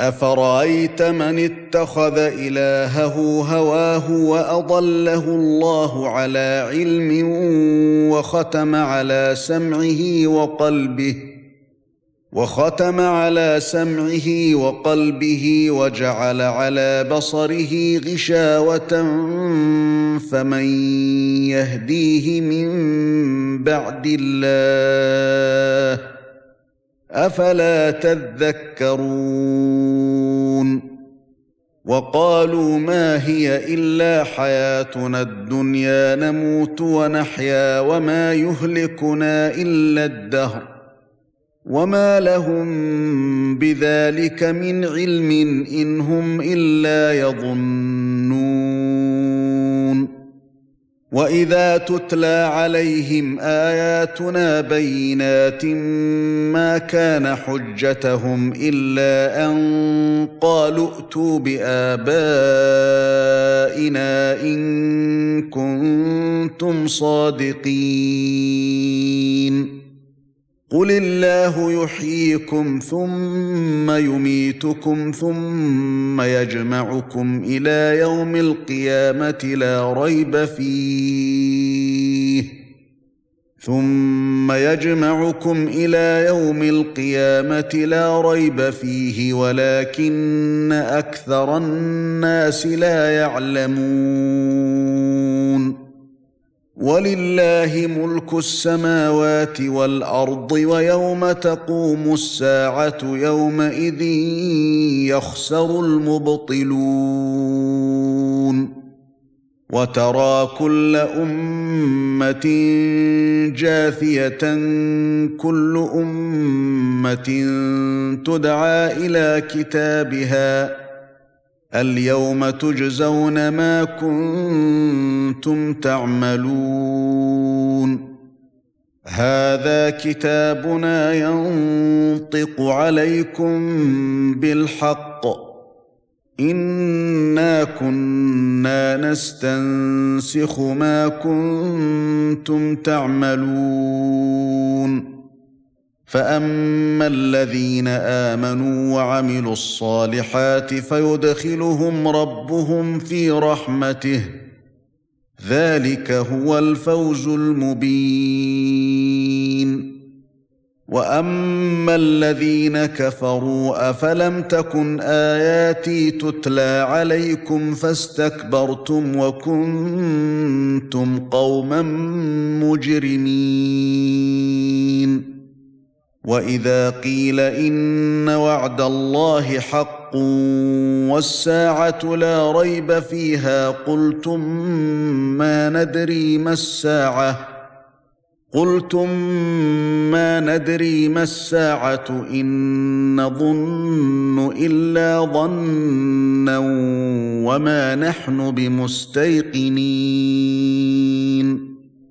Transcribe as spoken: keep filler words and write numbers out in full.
أفرأيت من اتخذ إلهه هواه وأضله الله على علم وختم على سمعه وقلبه وختم على سمعه وقلبه وجعل على بصره غشاوة فمن يهديه من بعد الله أفلا تذكرون وقالوا ما هي إلا حياتنا الدنيا نموت ونحيا وما يهلكنا إلا الدهر وما لهم بذلك من علم إن هم إلا يظنون وإذا تتلى عليهم آياتنا بينات ما كان حجتهم إلا أن قالوا ائتوا بآبائنا إن كنتم صادقين قل الله يحييكم ثم يميتكم ثم يجمعكم إلى يوم القيامة لا ريب فيه ثم يجمعكم إلى يوم القيامة لا ريب فيه ولكن أكثر الناس لا يعلمون ولله ملك السماوات والأرض ويوم تقوم الساعة يومئذ يخسر المبطلون وترى كل أمة جاثية كل أمة تدعى إلى كتابها اليوم تجزون ما كنتم تعملون هذا كتابنا ينطق عليكم بالحق إنا كنا نستنسخ ما كنتم تعملون فأما الذين آمنوا وعملوا الصالحات فيدخلهم ربهم في رحمته ذلك هو الفوز المبين وأما الذين كفروا أفلم تكن آياتي تتلى عليكم فاستكبرتم وكنتم قوما مجرمين وإذا قيل إن وعد الله حق والساعة لا ريب فيها قلتم ما ندري ما الساعة قلتم ما ندري ما الساعة إن نظن إلا ظنا وما نحن بمستيقنين